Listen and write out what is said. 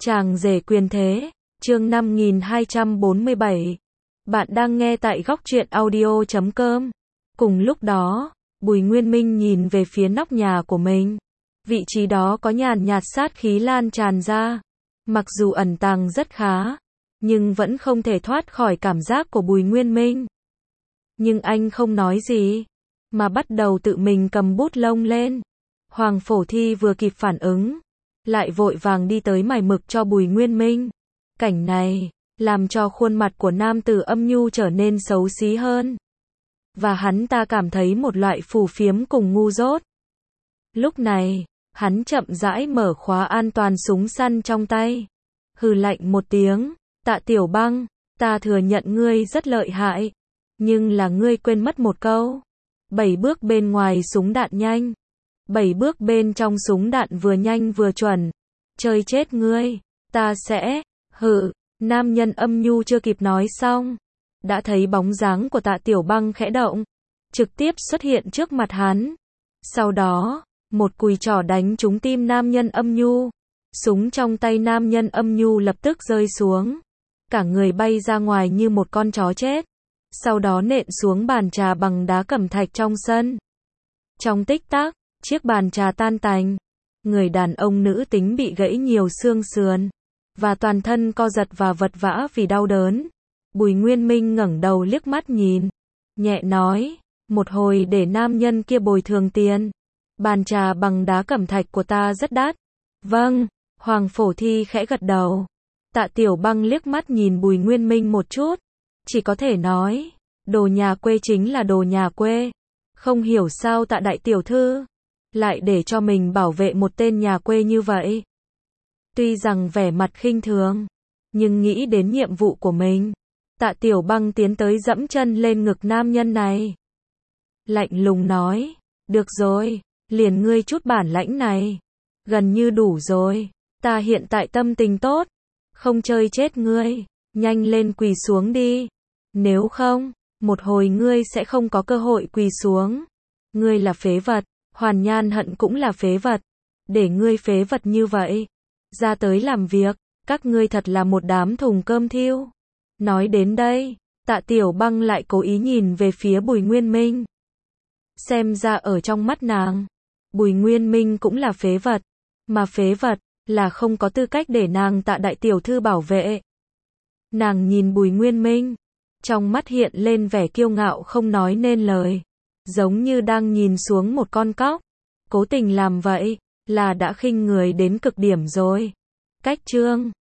Chàng rể quyền thế, chương 5247. Bạn đang nghe tại góc truyện audio.com. Cùng lúc đó, Bùi Nguyên Minh nhìn về phía nóc nhà của mình. Vị trí đó có nhàn nhạt sát khí lan tràn ra. Mặc dù ẩn tàng rất khá, nhưng vẫn không thể thoát khỏi cảm giác của Bùi Nguyên Minh. Nhưng anh không nói gì, mà bắt đầu tự mình cầm bút lông lên. Hoàng Phổ Thi vừa kịp phản ứng, lại vội vàng đi tới mài mực cho Bùi Nguyên Minh. Cảnh này làm cho khuôn mặt của nam tử âm nhu trở nên xấu xí hơn, và hắn ta cảm thấy một loại phù phiếm cùng ngu dốt. Lúc này, hắn chậm rãi mở khóa an toàn súng săn trong tay, hừ lạnh một tiếng, Tạ Tiểu Băng, ta thừa nhận ngươi rất lợi hại, nhưng là ngươi quên mất một câu. 7 bước bên ngoài súng đạn nhanh, 7 bước bên trong súng đạn vừa nhanh vừa chuẩn. Chơi chết ngươi, ta sẽ, nam nhân âm nhu chưa kịp nói xong, đã thấy bóng dáng của Tạ Tiểu Băng khẽ động, trực tiếp xuất hiện trước mặt hắn. Sau đó, một cùi trỏ đánh trúng tim nam nhân âm nhu. Súng trong tay nam nhân âm nhu lập tức rơi xuống, cả người bay ra ngoài như một con chó chết, sau đó nện xuống bàn trà bằng đá cẩm thạch trong sân. Trong tích tắc, chiếc bàn trà tan tành, người đàn ông nữ tính bị gãy nhiều xương sườn, và toàn thân co giật và vật vã vì đau đớn. Bùi Nguyên Minh ngẩng đầu liếc mắt nhìn, nhẹ nói, một hồi để nam nhân kia bồi thường tiền. Bàn trà bằng đá cẩm thạch của ta rất đắt. Vâng, Hoàng Phổ Thi khẽ gật đầu. Tạ Tiểu Băng liếc mắt nhìn Bùi Nguyên Minh một chút, chỉ có thể nói, đồ nhà quê chính là đồ nhà quê. Không hiểu sao Tạ đại tiểu thư lại để cho mình bảo vệ một tên nhà quê như vậy. Tuy rằng vẻ mặt khinh thường, nhưng nghĩ đến nhiệm vụ của mình, Tạ Tiểu Băng tiến tới dẫm chân lên ngực nam nhân này. Lạnh lùng nói, được rồi, liền ngươi chút bản lãnh này, gần như đủ rồi, ta hiện tại tâm tình tốt, không chơi chết ngươi, nhanh lên quỳ xuống đi, nếu không, một hồi ngươi sẽ không có cơ hội quỳ xuống. Ngươi là phế vật, Hoàn Nhan Hận cũng là phế vật, để ngươi phế vật như vậy ra tới làm việc, các ngươi thật là một đám thùng cơm thiêu. Nói đến đây, Tạ Tiểu Băng lại cố ý nhìn về phía Bùi Nguyên Minh. Xem ra ở trong mắt nàng, Bùi Nguyên Minh cũng là phế vật, mà phế vật là không có tư cách để nàng Tạ đại tiểu thư bảo vệ. Nàng nhìn Bùi Nguyên Minh, trong mắt hiện lên vẻ kiêu ngạo không nói nên lời, giống như đang nhìn xuống một con cóc. Cố tình làm vậy là đã khinh người đến cực điểm rồi. Cách chương